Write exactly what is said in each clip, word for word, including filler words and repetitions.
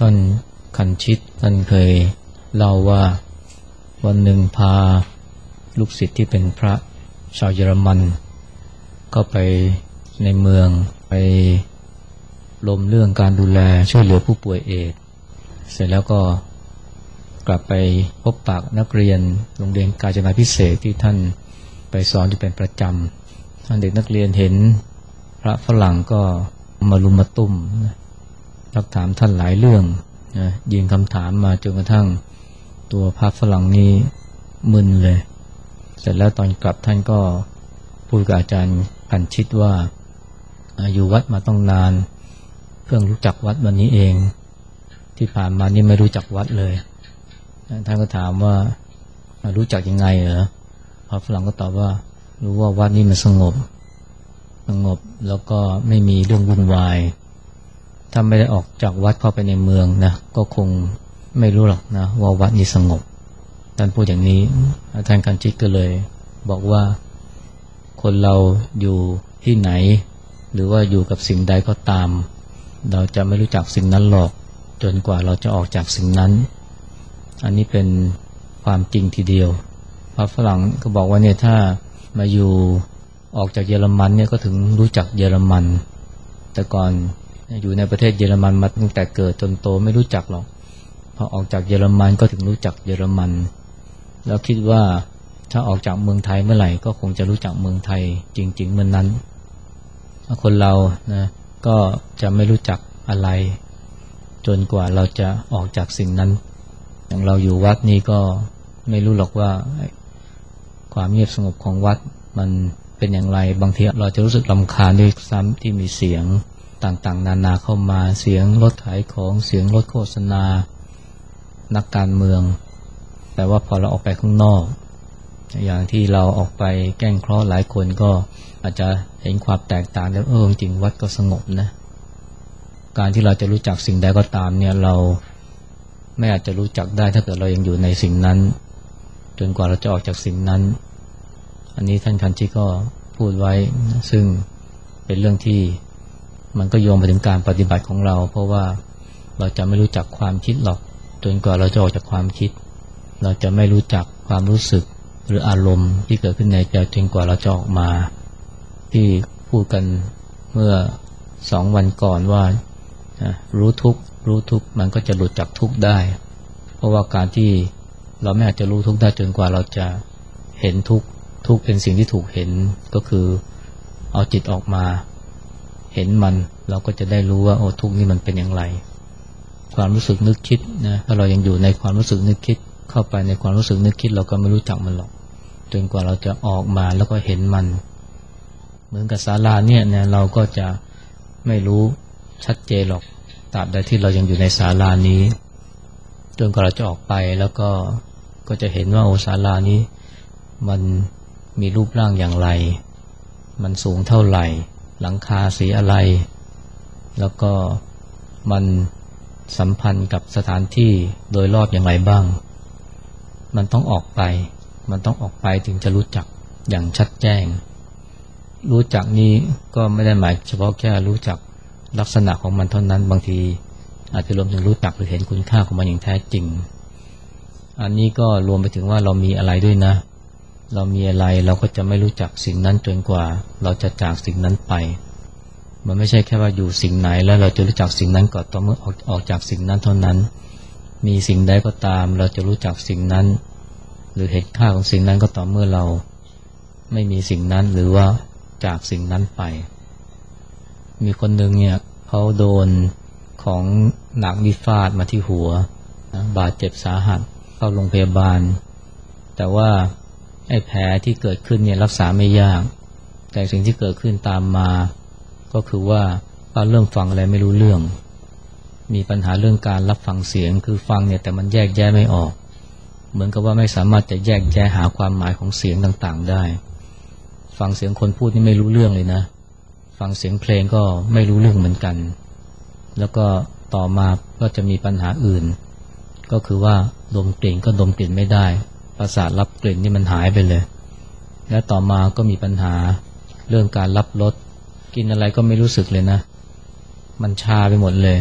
ท่านคันชิตท่านเคยเล่าว่าวันหนึ่งพาลูกศิษย์ที่เป็นพระชาวเยอรมันก็ไปในเมืองไปลมเรื่องการดูแลช่วยเหลือผู้ป่วยเอดส์เสร็จแล้วก็กลับไปพบปะนักเรียนโรงเรียนกาญจนาภิเษกที่ท่านไปสอนอยู่เป็นประจำท่านเด็กนักเรียนเห็นพระฝรั่งก็มาลุมมาตุ้มทักถามท่านหลายเรื่องนะยิงคำถามมาจนกระทั่งตัวพระฝรั่งนี้มึนเลยเสร็จแล้วตอนกลับท่านก็พูดกับอาจารย์คันชิตว่าอยู่วัดมาต้องนานเพิ่งรู้จักวัดวันนี้เองที่ผ่านมานี่ไม่รู้จักวัดเลยท่านก็ถามว่ารู้จักยังไงเหรอพระฝรั่งก็ตอบว่ารู้ว่าวัดนี้มันสงบสงบแล้วก็ไม่มีเรื่องวุ่นวายถ้าไม่ได้ออกจากวัดเข้าไปในเมืองนะก็คงไม่รู้หรอกนะว่าวัดนี้สงบท่านพูดอย่างนี้ท่านคันชิตก็เลยบอกว่าคนเราอยู่ที่ไหนหรือว่าอยู่กับสิ่งใดก็ตามเราจะไม่รู้จักสิ่งนั้นหรอกจนกว่าเราจะออกจากสิ่งนั้นอันนี้เป็นความจริงทีเดียวพระฝรั่งก็บอกว่าเนี่ยถ้ามาอยู่ออกจากเยอรมันเนี่ยก็ถึงรู้จักเยอรมันแต่ก่อนอยู่ในประเทศเยอรมันมาตั้งแต่เกิดจนโตไม่รู้จักหรอกพอออกจากเยอรมันก็ถึงรู้จักเยอรมันแล้วคิดว่าถ้าออกจากเมืองไทยเมื่อไหร่ก็คงจะรู้จักเมืองไทยจริงๆเมื่อนนั้นคนเรานะก็จะไม่รู้จักอะไรจนกว่าเราจะออกจากสิ่งนั้นอย่างเราอยู่วัดนี่ก็ไม่รู้หรอกว่าความเงียบสงบของวัดมันเป็นอย่างไรบางทีเราจะรู้สึกรำคาญด้วยซ้ำที่มีเสียงต่างๆนานาเข้ามาเสียงรถขายของเสียงรถโฆษณานักการเมืองแต่ว่าพอเราออกไปข้างนอกอย่างที่เราออกไปแกล้งเคราะห์หลายคนก็อาจจะเห็นความแตกต่างแล้วเออจริงวัดก็สงบนะการที่เราจะรู้จักสิ่งใดก็ตามเนี่ยเราไม่อาจจะรู้จักได้ถ้าเกิดเรายังอยู่ในสิ่งนั้นจนกว่าเราจะออกจากสิ่งนั้นอันนี้ท่านคันชิก็พูดไว้ซึ่งเป็นเรื่องที่มันก็โยงไปถึงการปฏิบัติของเราเพราะว่าเราจะไม่รู้จักความคิดหรอกจนกว่าเราจะออกจากความคิดเราจะไม่รู้จักความรู้สึกหรืออารมณ์ที่เกิดขึ้นในใจจนกว่าเราจะออกมาที่พูดกันเมื่อสองวันก่อนว่ารู้ทุกข์รู้ทุกข์มันก็จะหลุดจากทุกข์ได้เพราะว่าการที่เราไม่อาจจะรู้ทุกข์ได้จนกว่าเราจะเห็นทุกข์ทุกข์เป็นสิ่งที่ถูกเห็นก็คือเอาจิตออกมาเห็นมันเราก็จะได้รู้ว่าโอ้ทุกข์นี่มันเป็นอย่างไรความรู้สึกนึกคิดนะถ้าเรายังอยู่ในความรู้สึกนึกคิดเข้าไปในความรู้สึกนึกคิดเราก็ไม่รู้จักมันหรอกจนกว่าเราจะออกมาแล้วก็เห็นมันเหมือนกับศาลาเนี่ยนะเราก็จะไม่รู้ชัดเจนหรอกตราบใดที่เรายังอยู่ในศาลานี้จนกว่าเราจะออกไปแล้วก็ก็จะเห็นว่าโอศาลานี้มันมีรูปร่างอย่างไรมันสูงเท่าไหร่หลังคาสีอะไรแล้วก็มันสัมพันธ์กับสถานที่โดยรอบอย่างไรบ้างมันต้องออกไปมันต้องออกไปถึงจะรู้จักอย่างชัดแจ้งรู้จักนี้ก็ไม่ได้หมายเฉพาะแค่รู้จักลักษณะของมันเท่านั้นบางทีอาจจะรวมถึงรู้จักหรือเห็นคุณค่าของมันอย่างแท้จริงอันนี้ก็รวมไปถึงว่าเรามีอะไรด้วยนะเรามีอะไรเราก็จะไม่รู้จักสิ่งนั้นจนกว่าเราจะจากสิ่งนั้นไปมันไม่ใช่แค่ว่าอยู่สิ่งไหนแล้วเราจะรู้จักสิ่งนั้นก่อนต่อเมื่อออกออกจากสิ่งนั้นเท่านั้นมีสิ่งใดก็ตามเราจะรู้จักสิ่งนั้นหรือเห็นค่าของสิ่งนั้นก็ต่อเมื่อเราไม่มีสิ่งนั้นหรือว่าจากสิ่งนั้นไปมีคนหนึ่งเนี่ยเขาโดนของหนักมีฟาดมาที่หัวนะบาดเจ็บสาหัสเข้าโรงพยาบาลแต่ว่าไอ้แผลที่เกิดขึ้นเนี่ยรักษาไม่ยากแต่สิ่งที่เกิดขึ้นตามมาก็คือว่าเขาเริ่มฟังอะไรไม่รู้เรื่องมีปัญหาเรื่องการรับฟังเสียงคือฟังเนี่ยแต่มันแยกแยะไม่ออกเหมือนกับว่าไม่สามารถจะแยกแยะหาความหมายของเสียงต่างๆได้ฟังเสียงคนพูดนี่ไม่รู้เรื่องเลยนะฟังเสียงเพลงก็ไม่รู้เรื่องเหมือนกันแล้วก็ต่อมาก็จะมีปัญหาอื่นก็คือว่าดมกลิ่นก็ดมกลิ่นไม่ได้ประสาทรับกลิ่นนี่มันหายไปเลยและต่อมาก็มีปัญหาเรื่องการรับรสกินอะไรก็ไม่รู้สึกเลยนะมันชาไปหมดเลย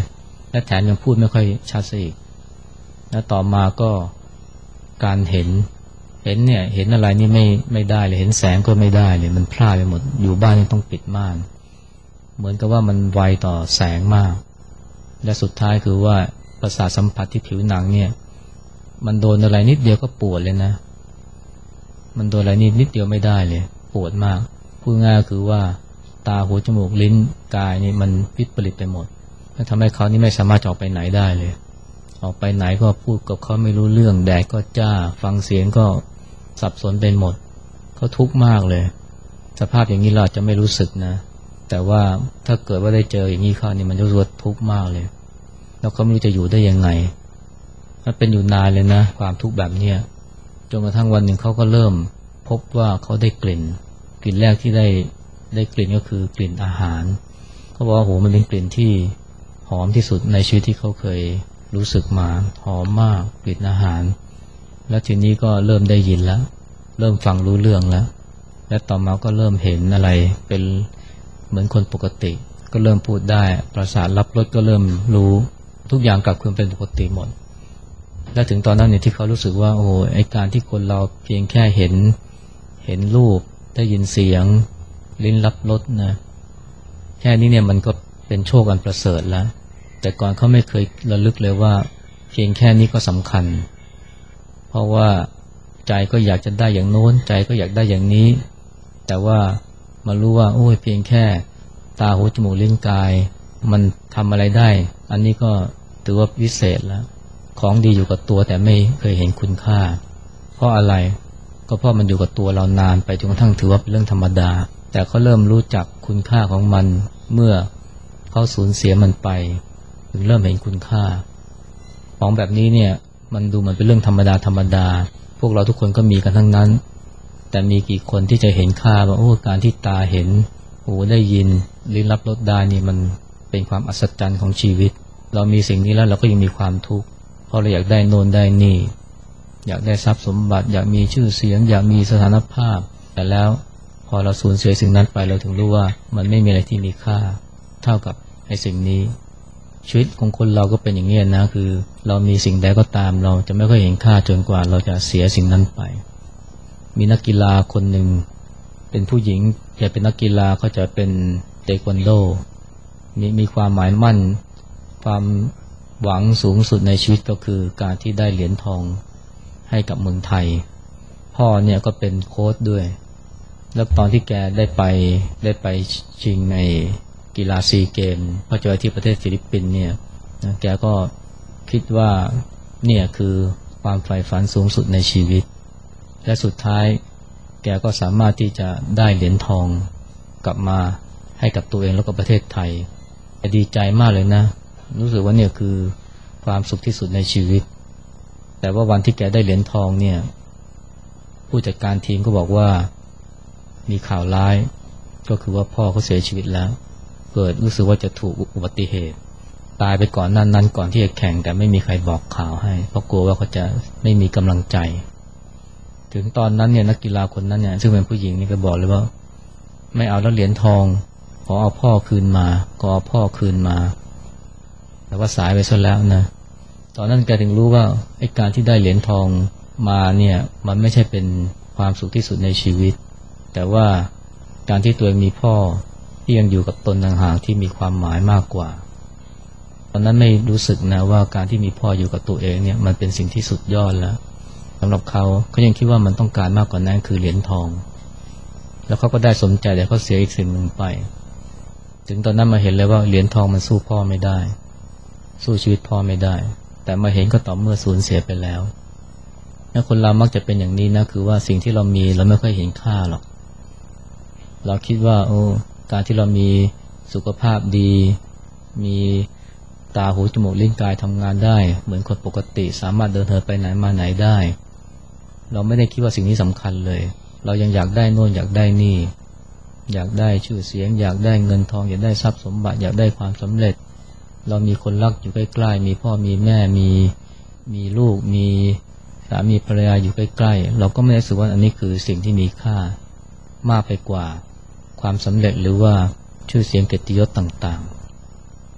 และแถมยังพูดไม่ค่อยชัดซะอีกแล้วต่อมาก็การเห็นเห็นเนี่ยเห็นอะไรนี่ไม่ไม่ได้เลยเห็นแสงก็ไม่ได้เลยมันพลาดไปหมดอยู่บ้านยังต้องปิดม่านเหมือนกับว่ามันไวต่อแสงมากและสุดท้ายคือว่าประสาทสัมผัสที่ผิวหนังเนี่ยมันโดนอะไรนิดเดียวก็ปวดเลยนะมันโดนอะไรนิดนิดเดียวไม่ได้เลยปวดมากพูดง่ายคือว่าตาหูจมูกลิ้นกายนี่มันวิปริตไปหมดแล้วทำให้เขานี่ไม่สามารถออกไปไหนได้เลยออกไปไหนก็พูดกับเขาไม่รู้เรื่องแดดก็จ้าฟังเสียงก็สับสนไปหมดเขาทุกข์มากเลยสภาพอย่างนี้เราจะไม่รู้สึกนะแต่ว่าถ้าเกิดว่าได้เจออย่างนี้เข้านี่มันจะรู้สึกทุกข์มากเลยแล้วเขาไม่รู้จะอยู่ได้ยังไงมันเป็นอยู่นานเลยนะความทุกข์แบบเนี้ยจนกระทั่งวันหนึ่งเขาก็เริ่มพบว่าเขาได้กลิ่นกลิ่นแรกที่ได้ได้กลิ่นก็คือกลิ่นอาหารเขาบอกว่าโหมันเป็นกลิ่นที่หอมที่สุดในชีวิตที่เขาเคยรู้สึกมาหอมมากกลิ่นอาหารแล้วทีนี้ก็เริ่มได้ยินแล้วเริ่มฟังรู้เรื่องแล้วและต่อมาก็เริ่มเห็นอะไรเป็นเหมือนคนปกติก็เริ่มพูดได้ประสาทรับรสก็เริ่มรู้ทุกอย่างกลับคืนเป็นปกติหมดและถึงตอนนั้นเนี่ยที่เขารู้สึกว่าโอ้ไอ้การที่คนเราเพียงแค่เห็นเห็นรูปได้ยินเสียงลิ้นรับรสนะแค่นี้เนี่ยมันก็เป็นโชคอันประเสริฐแล้วแต่ก่อนเขาไม่เคยระลึกเลยว่าเพียงแค่นี้ก็สำคัญเพราะว่าใจก็อยากจะได้อย่างโน้นใจก็อยากได้อย่างนี้แต่ว่ามารู้ว่าโอ้ยเพียงแค่ตาหูจมูกลิ้นกายมันทำอะไรได้อันนี้ก็ถือว่าวิเศษแล้วของดีอยู่กับตัวแต่ไม่เคยเห็นคุณค่าเพราะอะไรก็เพราะมันอยู่กับตัวเรานานไปจนกระทั่งถือว่าเป็นเรื่องธรรมดาแต่เขาเริ่มรู้จักคุณค่าของมันเมื่อเขาสูญเสียมันไปถึงเริ่มเห็นคุณค่าของแบบนี้เนี่ยมันดูเหมือนเป็นเรื่องธรรมดาธรรมดาพวกเราทุกคนก็มีกันทั้งนั้นแต่มีกี่คนที่จะเห็นค่าว่าโอ้การที่ตาเห็นหูได้ยินลิ้นรับรสได้นี่มันเป็นความอัศจรรย์ของชีวิตเรามีสิ่งนี้แล้วเราก็ยังมีความทุกข์เพราะเราอยากได้โน่นได้นี่อยากได้ทรัพย์สมบัติอยากมีชื่อเสียงอยากมีสถานภาพแต่แล้วพอเราสูญเสียสิ่งนั้นไปเราถึงรู้ว่ามันไม่มีอะไรที่มีค่าเท่ากับไอ้สิ่งนี้ชีวิตของคนเราก็เป็นอย่างนี้นะคือเรามีสิ่งใดก็ตามเราจะไม่ค่อยเห็นค่าจนกว่าเราจะเสียสิ่งนั้นไปมีนักกีฬาคนหนึ่งเป็นผู้หญิงแกเป็นนักกีฬาเขาจะเป็นเทควันโดมีมีความหมายมั่นความหวังสูงสุดในชีวิตก็คือการที่ได้เหรียญทองให้กับเมืองไทยพ่อเนี่ยก็เป็นโค้ชด้วยแล้วตอนที่แกได้ไปได้ไปชิงในกีฬาซีเกมพอเจอที่ประเทศฟิลิปปินส์เนี่ยนะแกก็คิดว่าเนี่ยคือความใฝ่ฝันสูงสุดในชีวิตและสุดท้ายแกก็สามารถที่จะได้เหรียญทองกลับมาให้กับตัวเองแล้วก็ประเทศไทยแกดีใจมากเลยนะรู้สึกว่าเนี่ยคือความสุขที่สุดในชีวิตแต่ว่าวันที่แกได้เหรียญทองเนี่ยผู้จัดการทีมก็บอกว่ามีข่าวร้ายก็คือว่าพ่อเขาเสียชีวิตแล้วเกิดรู้สึกว่าจะถูกอุบัติเหตุตายไปก่อนนั้นนั้นก่อนที่จะแข่งแต่ไม่มีใครบอกข่าวให้เพราะกลัวว่าเขาจะไม่มีกำลังใจถึงตอนนั้นเนี่ยนักกีฬาคนนั้นเนี่ยซึ่งเป็นผู้หญิงนี่ก็บอกเลยว่าไม่เอาแล้วเหรียญทองขอเอาพ่อคืนมาขอเอาพ่อคืนมาแต่ว่าสายไปซะแล้วนะตอนนั้นแกถึงรู้ว่าไอ้การที่ได้เหรียญทองมาเนี่ยมันไม่ใช่เป็นความสุขที่สุดในชีวิตแต่ว่าการที่ตัวเองมีพ่อที่ยังอยู่กับตนต่างหากที่มีความหมายมากกว่าตอนนั้นไม่รู้สึกนะว่าการที่มีพ่ออยู่กับตัวเองเนี่ยมันเป็นสิ่งที่สุดยอดแล้วสำหรับเขาเขายังคิดว่ามันต้องการมากกว่านั้นคือเหรียญทองแล้วเขาก็ได้สมใจแต่เขาเสียอีกสิ่งหนึ่งไปถึงตอนนั้นมาเห็นเลยว่าเหรียญทองมันสู้พ่อไม่ได้สู้ชีวิตพ่อไม่ได้แต่มาเห็นก็ต่อเมื่อสูญเสียไปแล้วและคนเรามักจะเป็นอย่างนี้นะคือว่าสิ่งที่เรามีเราไม่ค่อยเห็นค่าหรอกเราคิดว่าโอ้การที่เรามีสุขภาพดีมีตาหูจมูกลิ้นกายทำงานได้เหมือนคนปกติสามารถเดินเหินไปไหนมาไหนได้เราไม่ได้คิดว่าสิ่งนี้สำคัญเลยเรายังอยากได้โน่นอยากได้นี่อยากได้ชื่อเสียงอยากได้เงินทองอยากได้ทรัพย์สมบัติอยากได้ความสำเร็จเรามีคนรักอยู่ใกล้ๆมีพ่อมีแม่มีมีลูกมีสามีภรรยาอยู่ใกล้ๆเราก็ไม่ได้รู้สึกว่าอันนี้คือสิ่งที่มีค่ามากไปกว่าความสำเร็จหรือว่าชื่อเสียงเกียรติยศต่างๆ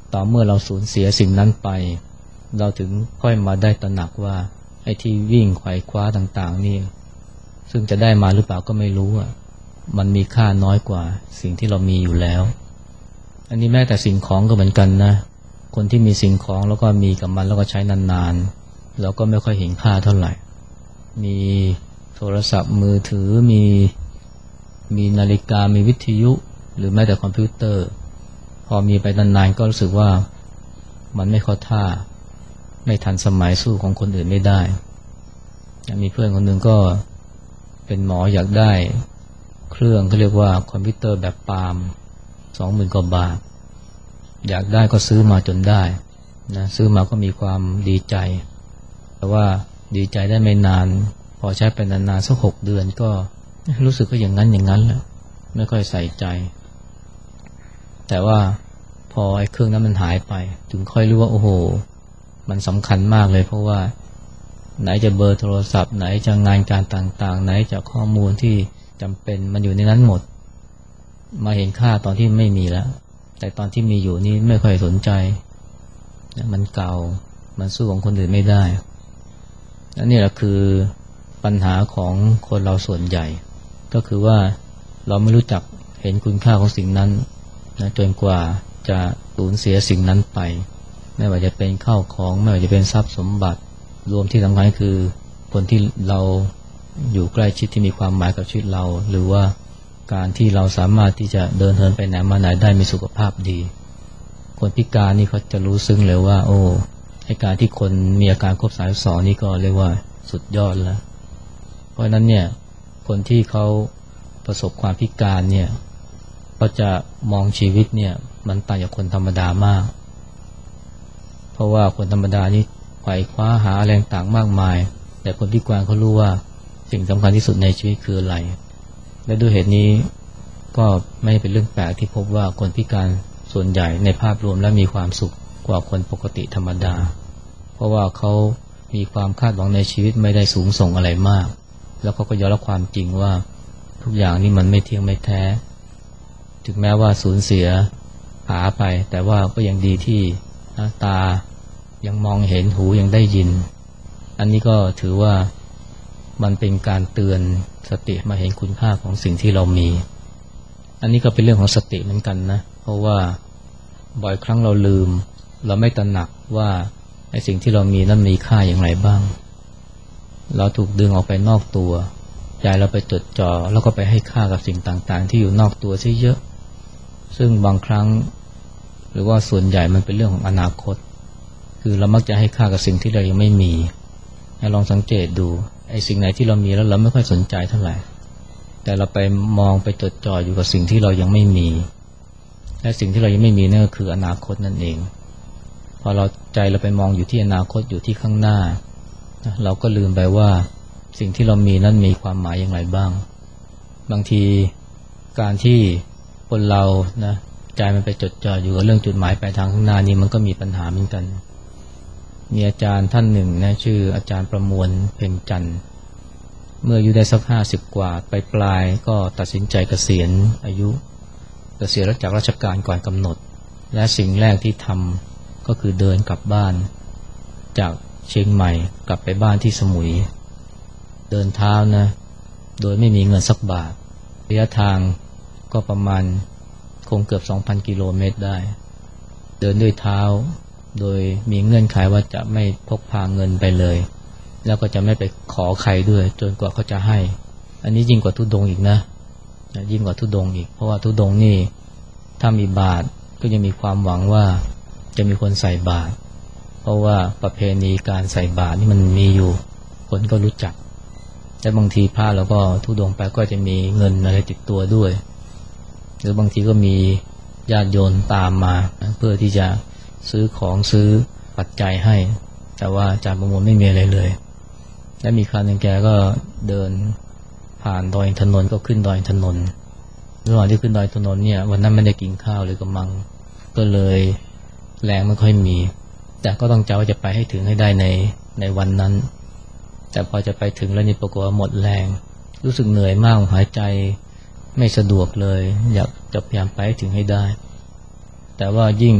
ต่อเมื่อเราสูญเสียสิ่งนั้นไปเราถึงค่อยมาได้ตระหนักว่าไอ้ที่วิ่งไขว่คว้าต่างๆนี่ซึ่งจะได้มาหรือเปล่าก็ไม่รู้อ่ะมันมีค่าน้อยกว่าสิ่งที่เรามีอยู่แล้วอันนี้แม้แต่สิ่งของก็เหมือนกันนะคนที่มีสิ่งของแล้วก็มีกับมันแล้วก็ใช้นานๆเราก็ไม่ค่อยเห็นค่าเท่าไหร่มีโทรศัพท์มือถือมีมีนาฬิกามีวิทยุหรือแม้แต่คอมพิวเตอร์พอมีไปนานๆก็รู้สึกว่ามันไม่เข้าท่าไม่ทันสมัยสู้ของคนอื่นไม่ได้มีเพื่อนคนหนึ่งก็เป็นหมออยากได้เครื่องเขาเรียกว่าคอมพิวเตอร์แบบปาล์มสองหมื่นกว่าบาทอยากได้ก็ซื้อมาจนได้นะซื้อมาก็มีความดีใจแต่ว่าดีใจได้ไม่นานพอใช้ไปนานๆสักหกเดือนก็รู้สึกก็อย่างนั้นอย่างนั้นแหละไม่ค่อยใส่ใจแต่ว่าพอไอ้เครื่องนั้นมันหายไปถึงค่อยรู้ว่าโอ้โหมันสำคัญมากเลยเพราะว่าไหนจะเบอร์โทรศัพท์ไหนจะงานการต่างๆไหนจะข้อมูลที่จำเป็นมันอยู่ในนั้นหมดมาเห็นค่าตอนที่ไม่มีแล้วแต่ตอนที่มีอยู่นี่ไม่ค่อยสนใจมันเก่ามันสู้ของคนอื่นไม่ได้และนี่แหละคือปัญหาของคนเราส่วนใหญ่ก็คือว่าเราไม่รู้จักเห็นคุณค่าของสิ่งนั้นนะจนกว่าจะสูญเสียสิ่งนั้นไปไม่ว่าจะเป็นข้าวของไม่ว่าจะเป็นทรัพย์สมบัติรวมที่สำคัญคือคนที่เราอยู่ใกล้ชิดที่มีความหมายกับชีวิตเราหรือว่าการที่เราสามารถที่จะเดินเหินไปไหนมาไหนได้มีสุขภาพดีคนพิการนี่เขาจะรู้ซึ้งเลยว่าโอ้ให้การที่คนมีอาการครบสามสิบสองนี่ก็เรียกว่าสุดยอดแล้วเพราะฉะนั้นเนี่ยคนที่เขาประสบความพิการเนี่ยก็จะมองชีวิตเนี่ยมันต่างจากคนธรรมดามากเพราะว่าคนธรรมดานี่ไขว่คว้าหาแรงต่างมากมายแต่คนพิการเขารู้ว่าสิ่งสำคัญที่สุดในชีวิตคืออะไรและด้วยเหตุนี้ก็ไม่เป็นเรื่องแปลกที่พบว่าคนพิการส่วนใหญ่ในภาพรวมและมีความสุขกว่าคนปกติธรรมดาเพราะว่าเขามีความคาดหวังในชีวิตไม่ได้สูงส่งอะไรมากแล้วเขาก็ยอมรับความจริงว่าทุกอย่างนี่มันไม่เที่ยงไม่แท้ถึงแม้ว่าสูญเสียขาไปแต่ว่าก็ยังดีที่ตายังมองเห็นหูยังได้ยินอันนี้ก็ถือว่ามันเป็นการเตือนสติมาเห็นคุณค่าของสิ่งที่เรามีอันนี้ก็เป็นเรื่องของสติเหมือนกันนะเพราะว่าบ่อยครั้งเราลืมเราไม่ตระหนักว่าไอ้สิ่งที่เรามีนั้นมีค่าอย่างไรบ้างเราถูกดึงออกไปนอกตัวใจเราไปจดจ่อแล้วก็ไปให้ค่ากับสิ่งต่างๆที่อยู่นอกตัวซะเยอะซึ่งบางครั้งหรือว่าส่วนใหญ่มันเป็นเรื่องของอนาคตคือเรามักจะให้ค่ากับสิ่งที่เรายังไม่มีให้ลองสังเกตดูไอ้สิ่งไหนที่เรามีแล้วเราไม่ค่อยสนใจเท่าไหร่แต่เราไปมองไปจดจ่ออยู่กับสิ่งที่เรายังไม่มีและสิ่งที่เรายังไม่มีนั่นก็คืออนาคตนั่นเองพอเราใจเราไปมองอยู่ที่อนาคตอยู่ที่ข้างหน้าเราก็ลืมไปว่าสิ่งที่เรามีนั้นมีความหมายอย่างไรบ้างบางทีการที่คนเรานะใจมันไปจดจ่ออยู่กับเรื่องจุดหมายปลายทางข้างหน้านี้มันก็มีปัญหาเหมือนกันมีอาจารย์ท่านหนึ่งนะชื่ออาจารย์ประมวลเพ็งจันทร์เมื่ออายุได้สักห้าสิบกว่าไปปลายก็ตัดสินใจเกษียณอายุเกษียณจากราชการก่อนกำหนดและสิ่งแรกที่ทำก็คือเดินกลับบ้านจากเชียงใหม่กลับไปบ้านที่สมุยเดินเท้านะโดยไม่มีเงินสักบาทระยะทางก็ประมาณคงเกือบ สองพัน กิโลเมตรได้เดินด้วยเท้าโดยมีเงื่อนไขว่าจะไม่พกพาเงินไปเลยแล้วก็จะไม่ไปขอใครด้วยจนกว่าเขาจะให้อันนี้ยิ่งกว่าธุดงค์อีกนะยิ่งกว่าธุดงค์อีกเพราะว่าธุดงค์นี่ถ้ามีบาตรก็ยังมีความหวังว่าจะมีคนใส่บาตรเพราะว่าประเพณีการใส่บาตรนี่มันมีอยู่คนก็รู้จักแต่บางทีพระเราก็ธุดงค์ไปก็จะมีเงินอะไรติดตัวด้วยหรือบางทีก็มีญาติโยมตามมาเพื่อที่จะซื้อของซื้อปัจจัยให้แต่ว่าอาจารย์ประมวลไม่มีอะไรเลยและมีครั้งหนึ่งแกก็เดินผ่านดอยถนนก็ขึ้นดอยถนนระหว่างที่ขึ้นดอยถนนเนี่ยวันนั้นไม่ได้กินข้าวเลยกำลังก็เลยแรงไม่ค่อยมีแต่ก็ต้องใจว่าจะไปให้ถึงให้ได้ในในวันนั้นแต่พอจะไปถึงแล้วนี่ปรากฏว่าหมดแรงรู้สึกเหนื่อยมากหายใจไม่สะดวกเลยอยากจะพยายามไปให้ถึงให้ได้แต่ว่ายิ่ง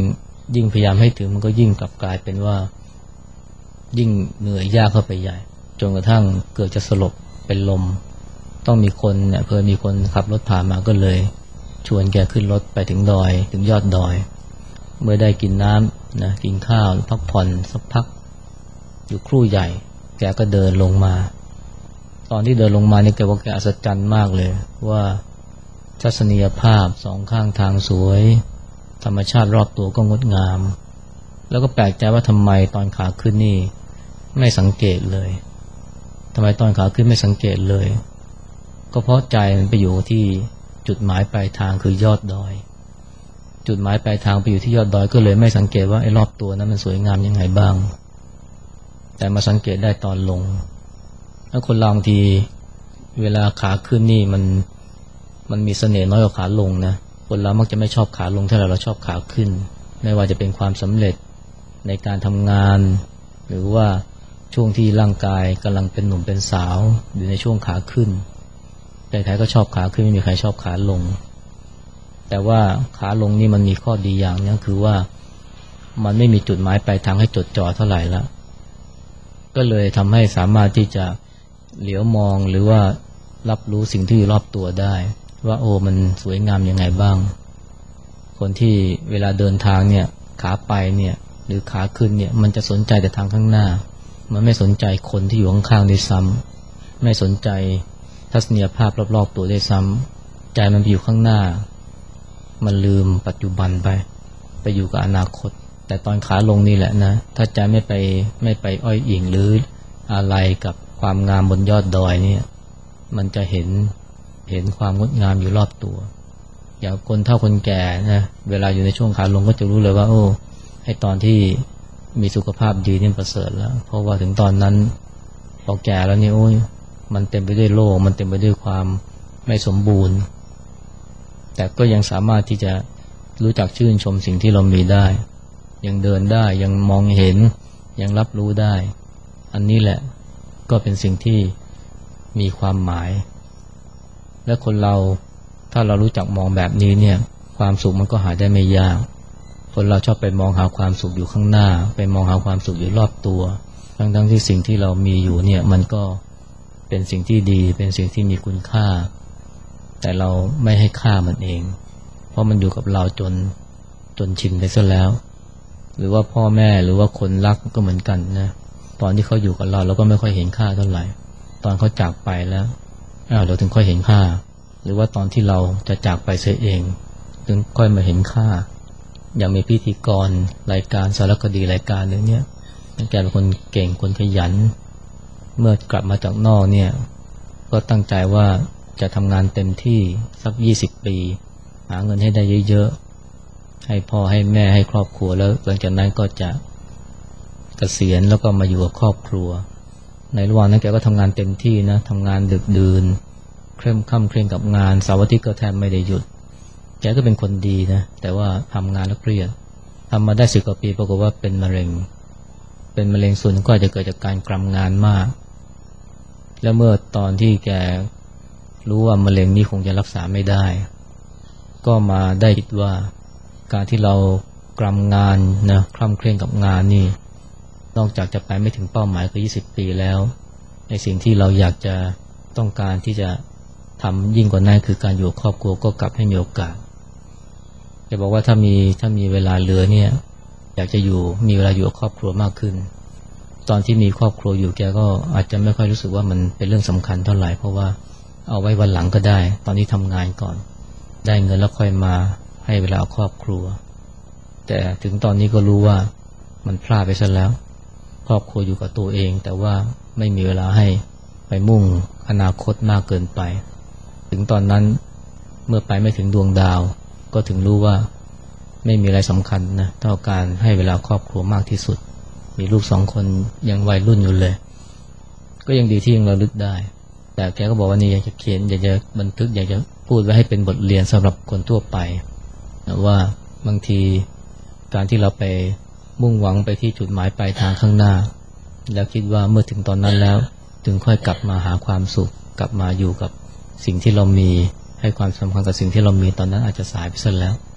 ยิ่งพยายามให้ถึงมันก็ยิ่งกลับกลายเป็นว่ายิ่งเหนื่อยยากเข้าไปใหญ่จนกระทั่งเกิดจะสลบเป็นลมต้องมีคนเนี่ยเพื่อมีคนขับรถผ่านมาก็เลยชวนแกขึ้นรถไปถึงดอยถึงยอดดอยเมื่อได้กินน้ำนะกินข้าวพักผ่อนสักพักอยู่ครู่ใหญ่แกก็เดินลงมาตอนที่เดินลงมาเนี่ยแกบอกแกอัศจรรย์มากเลยว่าทัศนียภาพสองข้างทางสวยธรรมชาติรอบตัวก็งดงามแล้วก็แปลกใจว่าทำไมตอนขาขึ้นนี่ไม่สังเกตเลยทำไมตอนขาขึ้นไม่สังเกตเลยก็เพราะใจมันไปอยู่ที่จุดหมายปลายทางคือยอดดอยจุดหมายปลายทางไปอยู่ที่ยอดดอยก็เลยไม่สังเกตว่าไอ้รอบตัวนั้นมันสวยงามยังไงบ้างแต่มาสังเกตได้ตอนลงแล้วคนเราบางทีเวลาขาขึ้นนี่มันมันมีเสน่ห์น้อยกว่าขาลงนะคนเรามักจะไม่ชอบขาลงเท่าไหร่เราชอบขาขึ้นไม่ว่าจะเป็นความสำเร็จในการทำงานหรือว่าช่วงที่ร่างกายกำลังเป็นหนุ่มเป็นสาวอยู่ในช่วงขาขึ้นใครๆก็ชอบขาขึ้นไม่มีใครชอบขาลงแต่ว่าขาลงนี่มันมีข้อดีอย่างนึงคือว่ามันไม่มีจุดหมายปลายทางให้จดจ่อเท่าไหร่ละก็เลยทำให้สามารถที่จะเหลียวมองหรือว่ารับรู้สิ่งที่อยู่รอบตัวได้ว่าโอ้มันสวยงามยังไงบ้างคนที่เวลาเดินทางเนี่ยขาไปเนี่ยหรือขาขึ้นเนี่ยมันจะสนใจแต่ทางข้างหน้ามันไม่สนใจคนที่อยู่ข้างๆด้วยซ้ำไม่สนใจทัศนียภาพรอบๆตัวด้วยซ้ำใจมันไปอยู่ข้างหน้ามันลืมปัจจุบันไปไปอยู่กับอนาคตแต่ตอนขาลงนี่แหละนะถ้าใจไม่ไปไม่ไปอ้อยอิงหรืออะไรกับความงามบนยอดดอยเนี่ยมันจะเห็นเห็นความงดงามอยู่รอบตัวอย่างคนเฒ่าคนแก่นะเวลาอยู่ในช่วงขาลงก็จะรู้เลยว่าโอ้ให้ตอนที่มีสุขภาพดีนี่ประเสริฐแล้วเพราะว่าถึงตอนนั้นพอแก่แล้วนี่โอ้ยมันเต็มไปด้วยโรคมันเต็มไปด้วยความไม่สมบูรณ์แต่ก็ยังสามารถที่จะรู้จักชื่นชมสิ่งที่เรามีได้ยังเดินได้ยังมองเห็นยังรับรู้ได้อันนี้แหละก็เป็นสิ่งที่มีความหมายและคนเราถ้าเรารู้จักมองแบบนี้เนี่ยความสุขมันก็หาได้ไม่ยากคนเราชอบไปมองหาความสุขอยู่ข้างหน้าไปมองหาความสุขอยู่รอบตัวทั้งๆที่สิ่งที่เรามีอยู่เนี่ยมันก็เป็นสิ่งที่ดีเป็นสิ่งที่มีคุณค่าแต่เราไม่ให้ค่ามันเองเพราะมันอยู่กับเราจนจนชินไปซะแล้วหรือว่าพ่อแม่หรือว่าคนรักก็เหมือนกันนะตอนที่เขาอยู่กับเราเราก็ไม่ค่อยเห็นค่าเท่าไหร่ตอนเขาจากไปแล้วอ้าวเราถึงค่อยเห็นค่าหรือว่าตอนที่เราจะจากไปเสียเองถึงค่อยมาเห็นค่าอย่างมีพิธีกรรายการสารคดีรายการนึงเนี่ยแกเป็นคนเก่งคนขยันเมื่อกลับมาจากนอกเนี่ยก็ตั้งใจว่าจะทำงานเต็มที่สักยี่สิบปีหาเงินให้ได้เยอะๆให้พ่อให้แม่ให้ครอบครัวแล้วหลังจากนั้นก็จะเกษียณแล้วก็มาอยู่กับครอบครัวในระหว่างนั้นแกก็ทำงานเต็มที่นะทำงานดึกดื่นเคร่งค่ำเคร่งกับงานเสาร์อาทิตย์ก็แทบไม่ได้หยุดแกก็เป็นคนดีนะแต่ว่าทำงานแล้วเครียดทำมาได้สิบกว่าปีปรากฏว่าเป็นมะเร็งเป็นมะเร็งส่วนก็อาจจะเกิดจากการกรำงานมากแล้วเมื่อตอนที่แกรู้ว่ามะเร็งนี้คงจะรักษาไม่ได้ก็มาได้คิดว่าการที่เรากรำงานนะคล่ำเคร่งกับงานนี่นอกจากจะไปไม่ถึงเป้าหมายคือยี่สิบปีแล้วในสิ่งที่เราอยากจะต้องการที่จะทำยิ่งกว่านั้นคือการอยู่ครอบครัวก็กลับให้มีโอกาสจะบอกว่าถ้ามีถ้ามีเวลาเหลือเนี่ยอยากจะอยู่มีเวลาอยู่กับครอบครัวมากขึ้นตอนที่มีครอบครัวอยู่แกก็อาจจะไม่ค่อยรู้สึกว่ามันเป็นเรื่องสำคัญเท่าไหร่เพราะว่าเอาไว้วันหลังก็ได้ตอนนี้ทำงานก่อนได้เงินแล้วค่อยมาให้เวลาครอบครัวแต่ถึงตอนนี้ก็รู้ว่ามันพลาดไปซะแล้วครอบครัวอยู่กับตัวเองแต่ว่าไม่มีเวลาให้ไปมุ่งอนาคตมากเกินไปถึงตอนนั้นเมื่อไปไม่ถึงดวงดาวก็ถึงรู้ว่าไม่มีอะไรสำคัญนะเท่าการให้เวลาครอบครัวมากที่สุดมีลูกสองคนยังวัยรุ่นอยู่เลยก็ยังดีที่ยังระลึกได้แต่แกก็บอกว่านี่อยากจะเขียนอยากจะบันทึกอยากจะพูดไว้ให้เป็นบทเรียนสำหรับคนทั่วไปนะว่าบางทีการที่เราไปมุ่งหวังไปที่จุดหมายปลายทางข้างหน้าแล้วคิดว่าเมื่อถึงตอนนั้นแล้วถึงค่อยกลับมาหาความสุขกลับมาอยู่กับสิ่งที่เรามีให้ความสำคัญกับสิ่งที่เรามีตอนนั้นอาจจะสายไปซะแล้ว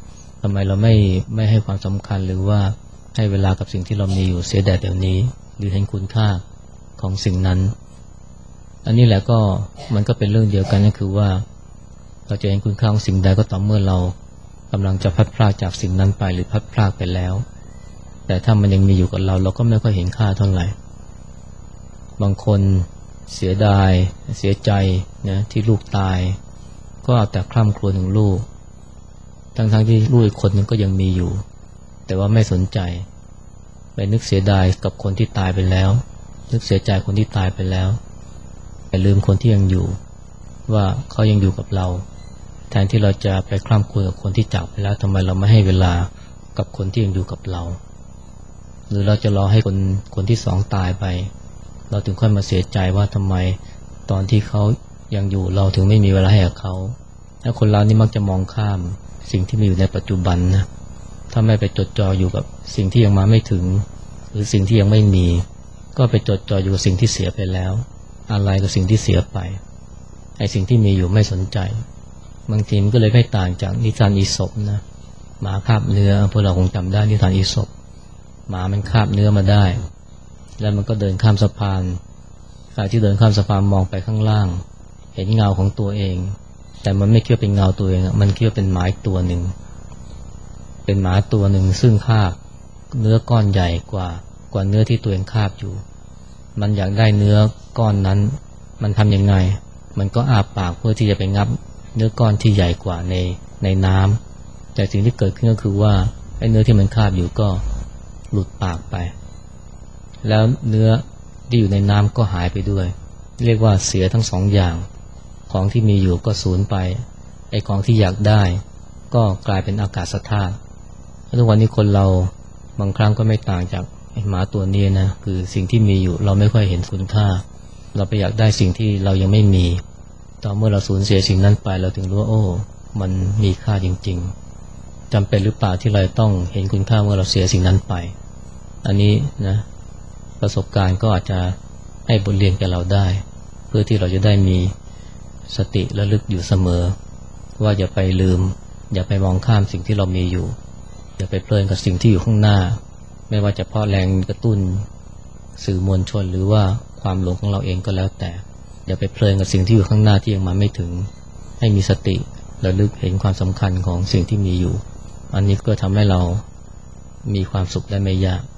ทำไมเราไม่ไม่ให้ความสำคัญหรือว่าให้เวลากับสิ่งที่เรามีอยู่เสียแต่เดี๋ยวนี้หรือเห็นคุณค่าของสิ่งนั้นอันนี้แหละก็มันก็เป็นเรื่องเดียวกันก็คือว่าเราจะเห็นคุณค่าของสิ่งใดก็ต่อเมื่อเรากำลังจะพัดพรากจากสิ่งนั้นไปหรือพัดพรากไปแล้วแต่ถ้ามันยังมีอยู่กับเราเราก็ไม่ค่อยเห็นค่าเท่าไหร่บางคนเสียดายเสียใจนะที่ลูกตายก็เอาแต่คร่ำครวญถึงลูกทั้งๆที่ลูกอีกคนนึงก็ยังมีอยู่แต่ว่าไม่สนใจไปนึกเสียดายกับคนที่ตายไปแล้วนึกเสียใจคนที่ตายไปแล้วไปลืมคนที่ยังอยู่ว่าเขายังอยู่กับเราแทนที่เราจะไปคร่ำครวญกับคนที่จากไปแล้วทำไมเราไม่ให้เวลากับคนที่ยังอยู่กับเราหรือเราจะรอให้คนคนที่สองตายไปเราถึงค่อยมาเสียใจว่าทำไมตอนที่เขายังอยู่เราถึงไม่มีเวลาให้กับเขาและคนเรานี่มักจะมองข้ามสิ่งที่มีอยู่ในปัจจุบันนะถ้าไม่ไปจดจ่ออยู่กับสิ่งที่ยังมาไม่ถึงหรือสิ่งที่ยังไม่มีก็ไปจดจ่ออยู่กับสิ่งที่เสียไปแล้วอะไรกับสิ่งที่เสียไปไอ้สิ่งที่มีอยู่ไม่สนใจบางทีมันก็เลยไม่ต่างจากนิทานอีสปนะหมาคาบเนื้อพวกเราคงจำได้นิทานอีสปหมามันคาบเนื้อมาได้แล้วมันก็เดินข้ามสะพานขณะที่เดินข้ามสะพานมองไปข้างล่างเห็นเงาของตัวเองแต่มันไม่คิดว่าเป็นเงาตัวเองมันคิดว่าเป็นหมาตัวหนึ่งเป็นหมาตัวหนึ่งซึ่งคาบเนื้อก้อนใหญ่กว่ากว่าเนื้อที่ตัวเองคาบอยู่มันอยากได้เนื้อก้อนนั้นมันทำยังไงมันก็อาปากเพื่อที่จะไปงับเนื้อก้อนที่ใหญ่กว่าในในน้ำแต่สิ่งที่เกิดขึ้นก็คือว่าไอ้เนื้อที่มันคาบอยู่ก็หลุดปากไปแล้วเนื้อที่อยู่ในน้ำก็หายไปด้วยเรียกว่าเสียทั้งสองอย่างของที่มีอยู่ก็สูญไปไอ้ของที่อยากได้ก็กลายเป็นอากาศธาตุทุกวันนี้คนเราบางครั้งก็ไม่ต่างจากไอ้หมาตัวนี้นะคือสิ่งที่มีอยู่เราไม่ค่อยเห็นคุณค่าเราไปอยากได้สิ่งที่เรายังไม่มีต่อเมื่อเราสูญเสียสิ่งนั้นไปเราถึงรู้ว่าโอ้มันมีค่าจริงๆจำเป็นหรือเปล่าที่เราต้องเห็นคุณค่าเมื่อเราเสียสิ่งนั้นไปอันนี้นะประสบการณ์ก็อาจจะให้บทเรียนแก่เราได้เพื่อที่เราจะได้มีสติระลึกอยู่เสมอว่าอย่าไปลืมอย่าไปมองข้ามสิ่งที่เรามีอยู่อย่าไปเพลินกับสิ่งที่อยู่ข้างหน้าไม่ว่าจะเพราะแรงกระตุ้นสื่อมวลชนหรือว่าความหลงของเราเองก็แล้วแต่อย่าไปเพลินกับสิ่งที่อยู่ข้างหน้าที่ยังมาไม่ถึงให้มีสติระลึกเห็นความสำคัญของสิ่งที่มีอยู่อันนี้ก็ทำให้เรามีความสุขได้ไม่ยาก